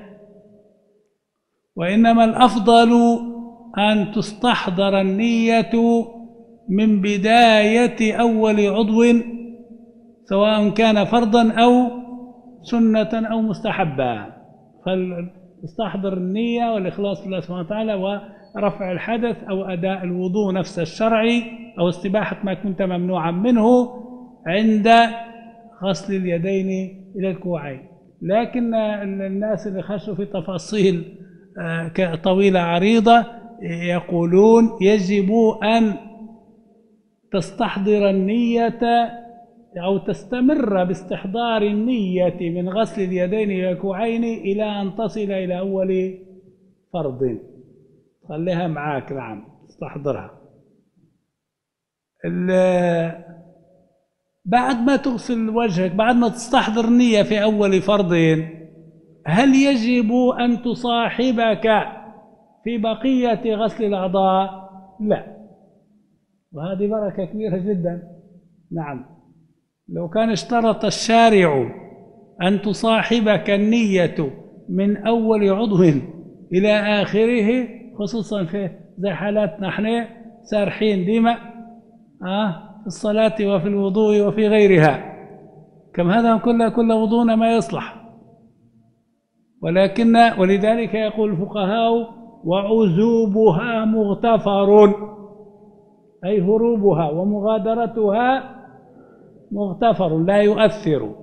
وإنما الأفضل أن تستحضر النية من بداية أول عضو، سواء كان فرضا أو سنة أو مستحبا. فاستحضر النية والإخلاص لله سبحانه وتعالى ورفع الحدث أو أداء الوضوء نفس الشرعي أو استباحة ما كنت ممنوعا منه عند غسل اليدين إلى الكوعين. لكن الناس اللي خشوا في تفاصيل طويلة عريضة يقولون يجب أن تستحضر النية أو تستمر باستحضار النية من غسل اليدين إلى الكوعين إلى أن تصل إلى أول فرض. خليها معاك، نعم تستحضرها. بعد ما تغسل وجهك، بعد ما تستحضر النية في أول فرض، هل يجب أن تصاحبك في بقية غسل الأعضاء؟ لا، وهذه بركة كبيرة جدا. نعم، لو كان اشترط الشارع أن تصاحبك النية من أول عضو إلى آخره، خصوصا في زي حالاتنا نحن سارحين ديما آه في الصلاة وفي الوضوء وفي غيرها، كم هذا كله كل وضوءنا ما يصلح. ولكن ولذلك يقول الفقهاء وعزوبها مغتفر، أي هروبها ومغادرتها مغتفر لا يؤثر.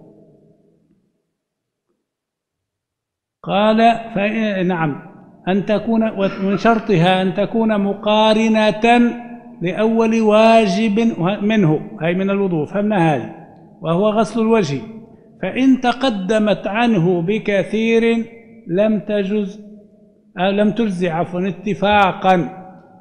قال نعم أن تكون، ومن شرطها أن تكون مقارنة لأول واجب منه، أي من الوضوء، فهمنا هذه، وهو غسل الوجه. فإن تقدمت عنه بكثير لم تجز أو لم تجزي عفوا اتفاقا.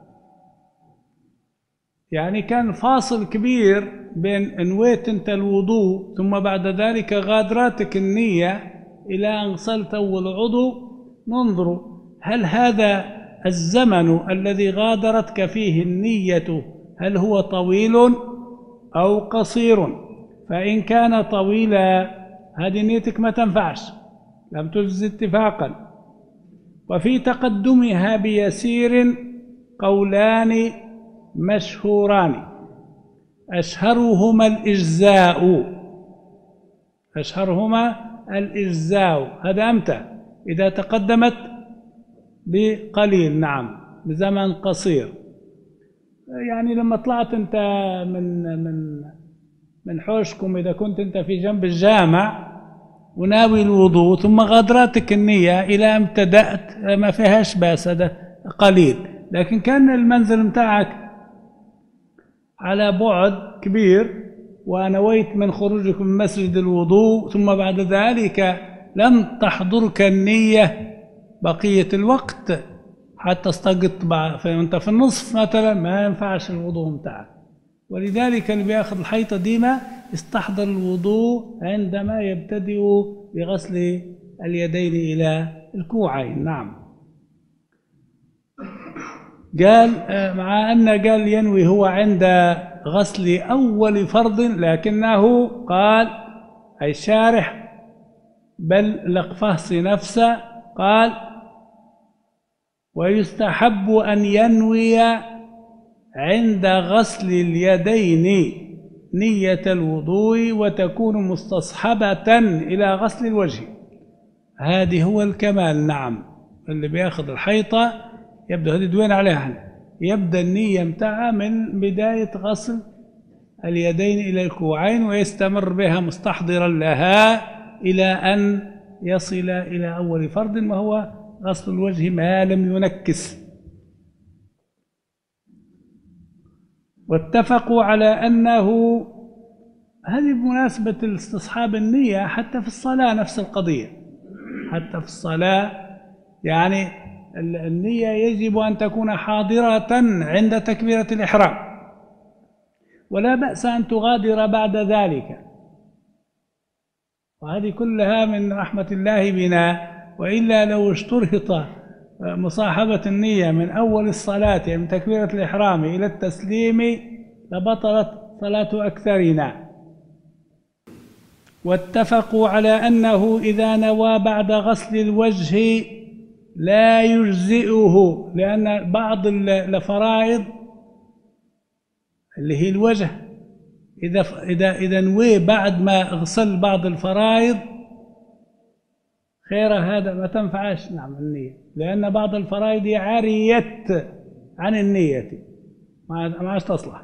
يعني كان فاصل كبير بين نويت انت الوضوء ثم بعد ذلك غادرتك النية إلى أن غسلت أول عضو، ننظر هل هذا الزمن الذي غادرتك فيه النية هل هو طويل أو قصير. فإن كان طويلا هذه نيتك ما تنفعش، لم تجز اتفاقا. وفي تقدمها بيسير قولان مشهوران، أشهرهما الإجزاء، أشهرهما الإجزاء. هذا أمتى؟ إذا تقدمت بقليل، نعم بزمن قصير. يعني لما طلعت أنت من من من حوشكم، إذا كنت أنت في جنب الجامع وناوي الوضوء ثم غادرتك النية إلى أن ابتدأت، ما فيهاش بأس، هذا قليل. لكن كان المنزل متاعك على بعد كبير ونويت من خروجك من مسجد الوضوء ثم بعد ذلك لم تحضرك النية بقية الوقت حتى استقط وانت في النصف مثلا، ما ينفعش الوضوء متاعك. ولذلك اللي بياخذ الحيطة ديما يستحضر الوضوء عندما يبتدئ بغسل اليدين إلى الكوعين. نعم. قال مع أن قال ينوي هو عند غسل أول فرض، لكنه قال أي شارح بل لقفهص نفسه قال ويستحب أن ينوي عند غسل اليدين نية الوضوء وتكون مستصحبة إلى غسل الوجه. هذه هو الكمال. نعم، اللي بياخذ الحيطة يبدأ، هذه دوين عليها احنا، يبدأ النية متاعها من بداية غسل اليدين إلى الكوعين ويستمر بها مستحضرا لها إلى أن يصل إلى أول فرض وهو غسل الوجه ما لم ينكس. واتفقوا على أنه، هذه بمناسبة الاستصحاب النية حتى في الصلاة نفس القضية، حتى في الصلاة يعني النية يجب أن تكون حاضرة عند تكبيرة الإحرام، ولا بأس أن تغادر بعد ذلك، وهذه كلها من رحمة الله بنا. وإلا لو اشترط مصاحبة النية من أول الصلاة يعني من تكبيرة الإحرام إلى التسليم لبطلت صلاة أكثرنا. واتفقوا على أنه إذا نوى بعد غسل الوجه لا يجزئه، لأن بعض الفرائض اللي هي الوجه إذا إذا إذا نوي بعد ما غسل بعض الفرائض خير، هذا ما تنفعش نعم النية، لأن بعض الفرائض عارية عن النية ما عادش تصلح.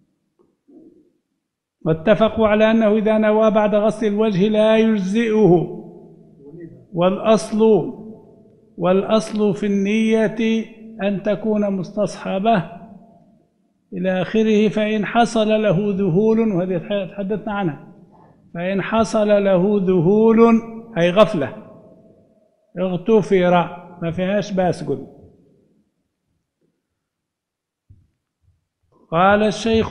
واتفقوا على أنه إذا نوى بعد غسل الوجه لا يجزئه. والأصل والأصل في النية أن تكون مستصحبة إلى آخره. فإن حصل له ذهول، وهذه تحدثنا عنها، فإن حصل له ذهول أي غفلة اغتفر، ما فيهاش باس. قل قال الشيخ: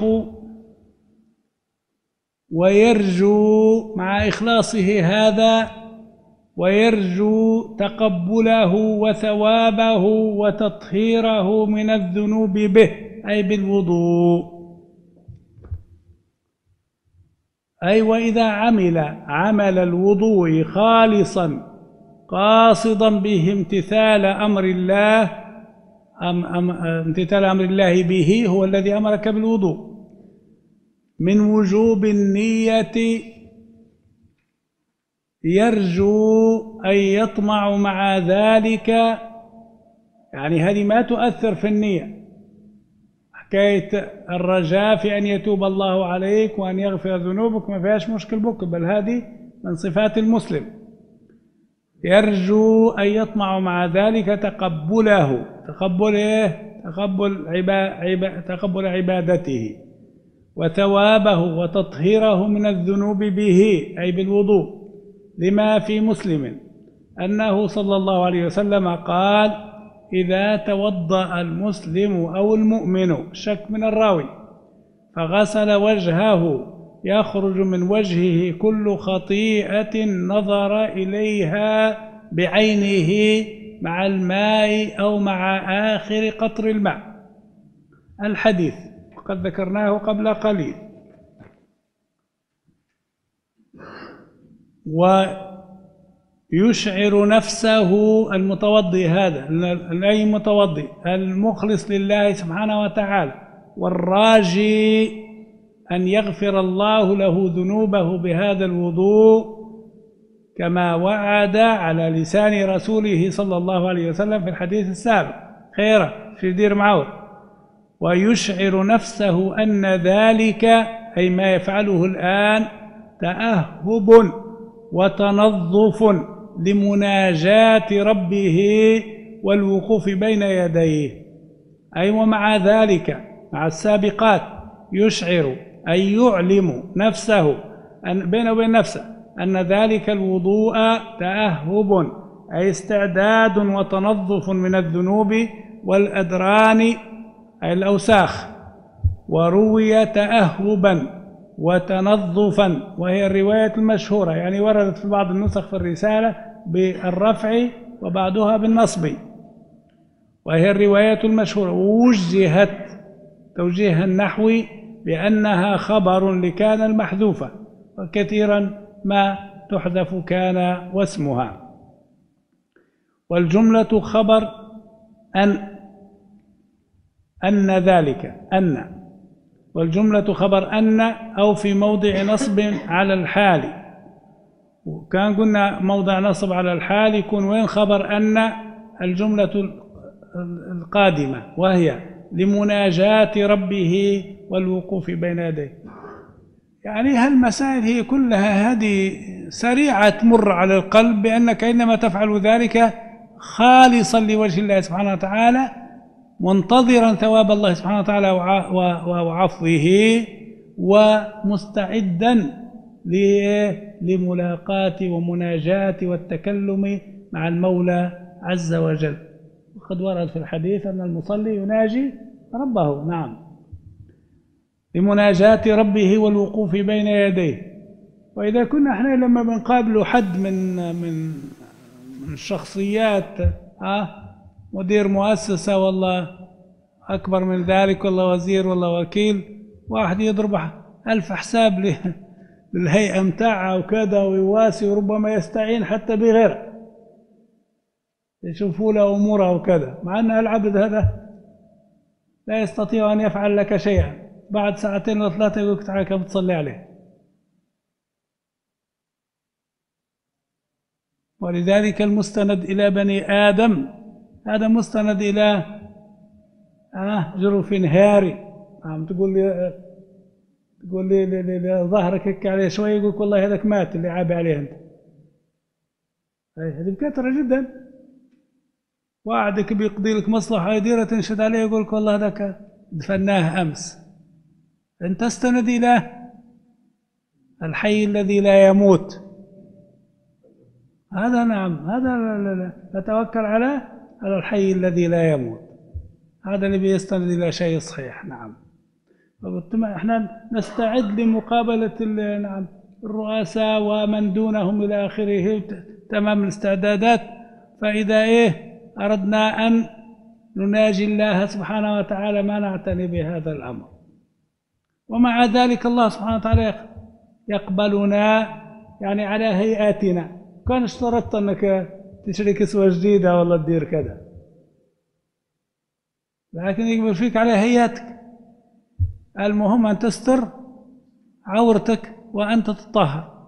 ويرجو مع إخلاصه هذا، ويرجو تقبله وثوابه وتطهيره من الذنوب به، أي بالوضوء. أي وإذا عمل عمل الوضوء خالصا قاصدا به امتثال أمر الله، أم أم امتثال أمر الله به هو الذي أمرك بالوضوء، من وجوب النية، يرجو أي يطمع مع ذلك، يعني هذه ما تؤثر في النية، حكاية الرجاء في أن يتوب الله عليك وأن يغفر ذنوبك ما فيهاش مشكل بك، بل هذه من صفات المسلم. يرجو أن يطمع مع ذلك تقبله، تقبل إيه؟ تقبل, عبا عبا تقبل عبادته، وثوابه وتطهيره من الذنوب به أي بالوضوء، لما في مسلم أنه صلى الله عليه وسلم قال: إذا توضأ المسلم أو المؤمن، شك من الراوي، فغسل وجهه يخرج من وجهه كل خطيئة نظر إليها بعينه مع الماء أو مع آخر قطر الماء. الحديث وقد ذكرناه قبل قليل. ويشعر نفسه المتوضي، هذا أي متوضي المخلص لله سبحانه وتعالى والراجي أن يغفر الله له ذنوبه بهذا الوضوء، كما وعد على لسان رسوله صلى الله عليه وسلم في الحديث السابق: خيرا في دير معود. ويشعر نفسه أن ذلك أي ما يفعله الآن تأهب وتنظف لمناجاة ربه والوقوف بين يديه. أي ومع ذلك مع السابقات يشعر أي يعلم نفسه أن بينه وبين نفسه أن ذلك الوضوء تأهب أي استعداد وتنظف من الذنوب والأدران أي الأوساخ. وروي تأهبا وتنظفا، وهي الرواية المشهورة، يعني وردت في بعض النسخ في الرسالة بالرفع وبعضها بالنصب، وهي الرواية المشهورة. ووجهت توجيه النحوي بأنها خبر لكان المحذوفة، وكثيرا ما تحذف كان واسمها. والجملة خبر أن أن ذلك أن والجملة خبر أن أو في موضع نصب على الحال. وكان قلنا موضع نصب على الحال يكون وين خبر أن الجملة القادمة، وهي لمناجاة ربه والوقوف بين يديه. يعني هالمسائل هي كلها هذه سريعة تمر على القلب بأنك إنما تفعل ذلك خالصا لوجه الله سبحانه وتعالى، منتظرا ثواب الله سبحانه وتعالى وعفوه، ومستعدا لملاقاة ومناجاة والتكلم مع المولى عز وجل. وقد ورد في الحديث أن المصلي يناجي ربه، نعم، لمناجاة ربه والوقوف بين يديه. وإذا كنا احنا لما بنقابل حد من من من الشخصيات، ها مدير مؤسسة والله أكبر من ذلك، والله وزير والله وكيل، واحد يضرب ألف حساب للهيئة متاعها وكذا ويواسي، وربما يستعين حتى بغيره يشوفوا له أموره وكذا، مع أن العبد هذا لا يستطيع أن يفعل لك شيئا، بعد ساعتين أو ثلاثة يقولك تعال كم تصلي عليه. ولذلك المستند إلى بني آدم هذا مستند إلى آه جرف هاري. عم تقول لي تقول لي, لي, لي, لي ظهرك هيك عليه شوي، يقولك والله هذاك مات اللي عابي عليه أنت. هذه بكثرة جدا. واحدك بيقضي لك مصلحة يديرة تنشد عليه يقولك والله هذاك دفناه أمس. أن تستند إلى الحي الذي لا يموت، هذا نعم، هذا لا لا لا نتوكل على على الحي الذي لا يموت، هذا اللي بيستند إلى شيء صحيح. نعم، احنا نستعد لمقابلة نعم الرؤساء ومن دونهم إلى آخره، تمام الاستعدادات. فإذا إيه أردنا أن نناجي الله سبحانه وتعالى ما نعتني بهذا الأمر، ومع ذلك الله سبحانه وتعالى يقبلنا يعني على هيئاتنا. كان اشترطت أنك تشتري كسوة جديدة والله تدير كذا، لكن يقبل فيك على هيئتك. المهم أن تستر عورتك وأنت تطهر.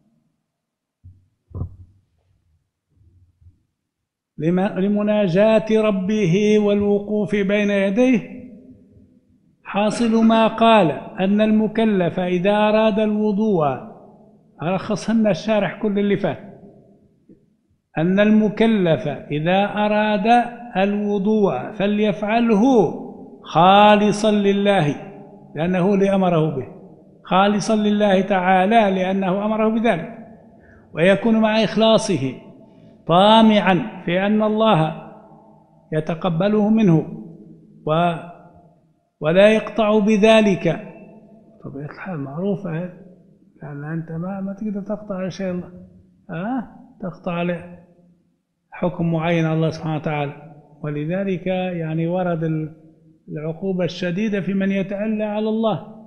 لمناجاة ربه والوقوف بين يديه. حاصل ما قال أن المكلف إذا أراد الوضوء، ألخصهن الشارح كل اللي فات، أن المكلف إذا أراد الوضوء فليفعله خالصا لله لأنه اللي أمره به، خالصا لله تعالى لأنه أمره بذلك، ويكون مع إخلاصه طامعا في أن الله يتقبله منه و ولا يقطع بذلك. طبيعة الحال معروفة، لأن أنت ما ما تقدر تقطع على شيء الله، أه؟ تقطع على حكم معين الله سبحانه وتعالى. ولذلك يعني ورد العقوبة الشديدة في من يتألى على الله،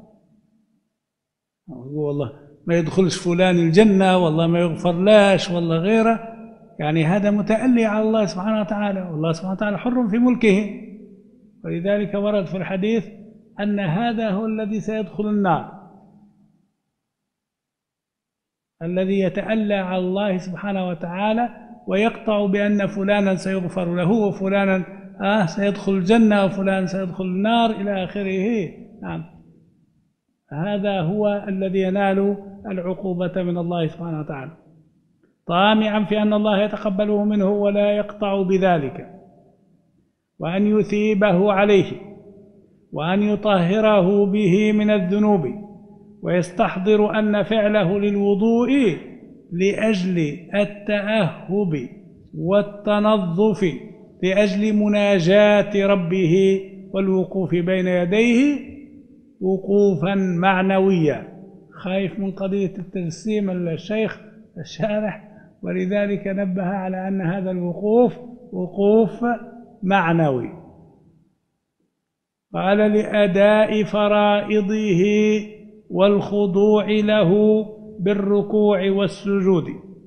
والله ما يدخلش فلان الجنة، والله ما يغفر لاش، والله غيره، يعني هذا متألي على الله سبحانه وتعالى، والله سبحانه وتعالى حر في ملكه. ولذلك ورد في الحديث أن هذا هو الذي سيدخل النار، الذي يتألى على الله سبحانه وتعالى ويقطع بأن فلانا سيغفر له وفلانا آه سيدخل الجنة وفلان سيدخل النار إلى آخره. نعم، هذا هو الذي ينال العقوبة من الله سبحانه وتعالى، طامعا في أن الله يتقبله منه ولا يقطع بذلك، وأن يثيبه عليه، وأن يطهره به من الذنوب، ويستحضر أن فعله للوضوء لأجل التأهب والتنظف، لأجل مناجاة ربه والوقوف بين يديه وقوفا معنويا. خايف من قضية التجسيم الشيخ الشارح، ولذلك نبه على أن هذا الوقوف وقوف معنوي. قال لأداء فرائضه والخضوع له بالركوع والسجود،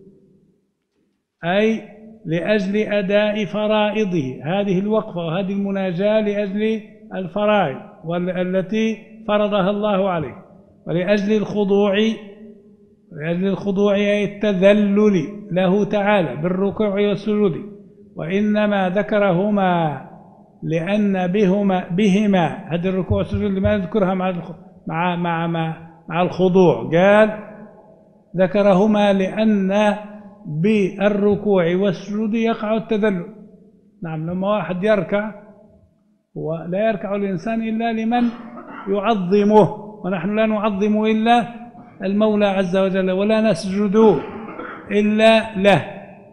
أي لأجل أداء فرائضه، هذه الوقفة وهذه المناجاة لأجل الفرائض والتي فرضها الله عليه، ولأجل الخضوع لأجل الخضوع أي التذلل له تعالى بالركوع والسجود. وإنما ذكرهما لأن بهما بهما هذه الركوع والسجود لما ذكرها مع مع مع مع الخضوع، قال ذكرهما لأن بالركوع والسجود يقع التذلل. نعم، لما واحد يركع هو لا يركع الإنسان إلا لمن يعظمه، ونحن لا نعظم إلا المولى عز وجل، ولا نسجد إلا له.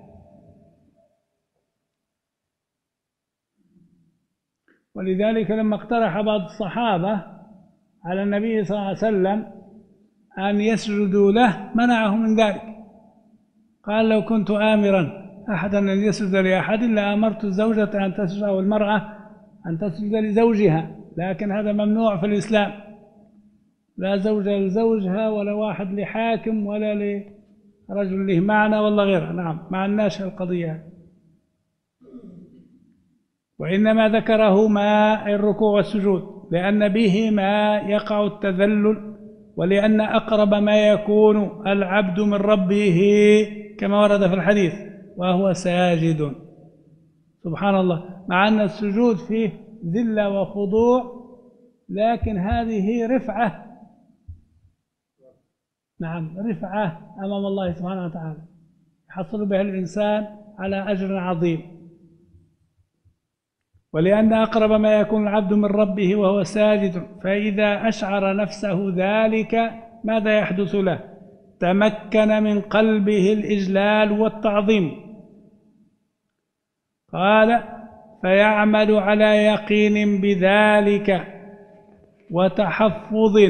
ولذلك لما اقترح بعض الصحابة على النبي صلى الله عليه وسلم أن يسجدوا له منعه من ذلك، قال لو كنت آمرا أحدا أن يسجد لأحد لأمرت الزوجة أن تسجد أو المرأة أن تسجد لزوجها، لكن هذا ممنوع في الإسلام، لا زوجة لزوجها ولا واحد لحاكم ولا لرجل له معنى ولا غيره. نعم، مع الناس القضية. وإنما ذكرهما الركوع والسجود لأن بهما يقع التذلل، ولأن أقرب ما يكون العبد من ربه كما ورد في الحديث وهو ساجد. سبحان الله، مع أن السجود فيه ذلة وخضوع، لكن هذه رفعة. نعم، رفعة أمام الله سبحانه وتعالى يحصل بها الإنسان على أجر عظيم. ولأن أقرب ما يكون العبد من ربه وهو ساجد، فإذا أشعر نفسه ذلك ماذا يحدث له؟ تمكن من قلبه الإجلال والتعظيم. قال فيعمل على يقين بذلك وتحفظ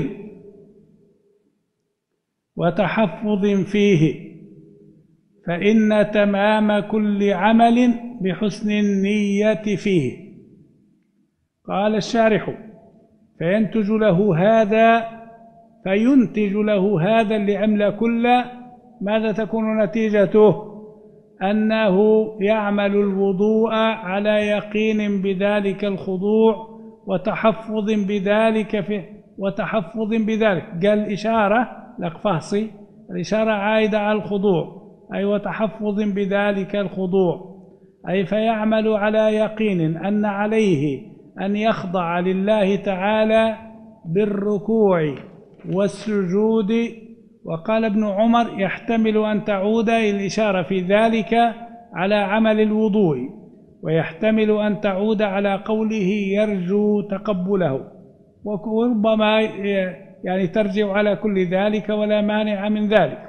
وتحفظ فيه، فإن تمام كل عمل بحسن النية فيه. قال الشارح فينتج له هذا فينتج له هذا لعمل كل، ماذا تكون نتيجته؟ أنه يعمل الوضوء على يقين بذلك الخضوع وتحفظ بذلك في وتحفظ بذلك. قال الإشارة لقفاصي، الإشارة عائدة على الخضوع، أي وتحفظ بذلك الخضوع، أي فيعمل على يقين أن عليه أن يخضع لله تعالى بالركوع والسجود. وقال ابن عمر يحتمل أن تعود الإشارة في ذلك على عمل الوضوء، ويحتمل أن تعود على قوله يرجو تقبله، وربما يعني ترجع على كل ذلك ولا مانع من ذلك.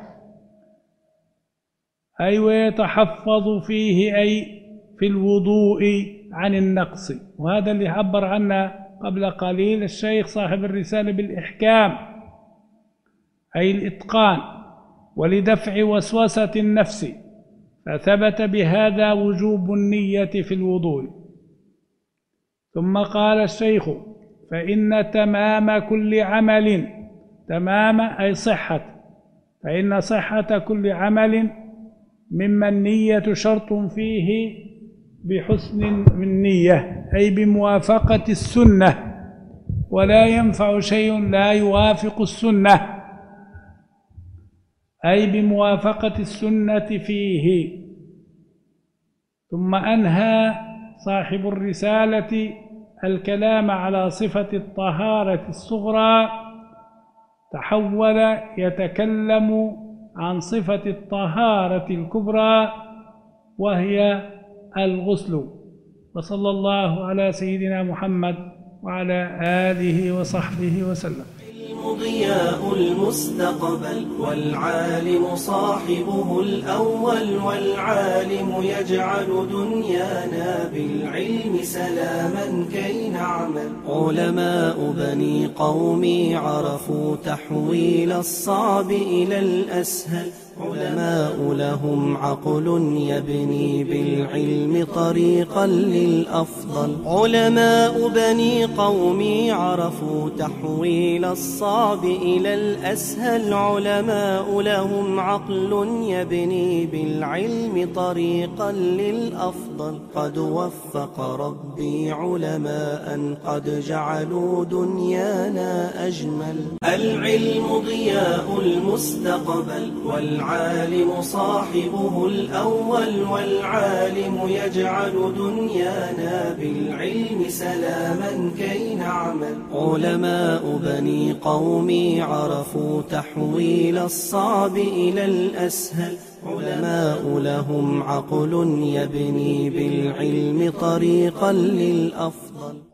أي ويتحفظ فيه أي في الوضوء عن النقص، وهذا اللي عبر عنه قبل قليل الشيخ صاحب الرسالة بالإحكام، أي الإتقان، ولدفع وسوسة النفس، فثبت بهذا وجوب النية في الوضوء. ثم قال الشيخ فإن تمام كل عمل، تمام أي صحة، فإن صحة كل عمل مما النية شرط فيه بحسن النية، أي بموافقة السنة، ولا ينفع شيء لا يوافق السنة، أي بموافقة السنة فيه. ثم أنهى صاحب الرسالة الكلام على صفة الطهارة الصغرى، تحول يتكلم عن صفة الطهارة الكبرى وهي الغسل. وصلى الله على سيدنا محمد وعلى آله وصحبه وسلم. ضياء المستقبل والعالم صاحبه الأول، والعالم يجعل دنيانا بالعلم سلاما كي نعمل. علماء بني قومي عرفوا تحويل الصعب إلى الأسهل، علماء لهم عقل يبني بالعلم طريقا للأفضل. علماء بني قومي عرفوا تحويل الصعب إلى الأسهل. علماء لهم عقل يبني بالعلم طريقا للأفضل. قد وفق ربي علماء قد جعلوا دنيانا أجمل. العلم ضياء المستقبل والعالم صاحبه الأول. والعالم يجعل دنيانا بالعلم سلاما كي نعمل. علماء بني قومي عرفوا تحويل الصعب إلى الأسهل. علماء لهم عقل يبني بالعلم طريقا للأفضل.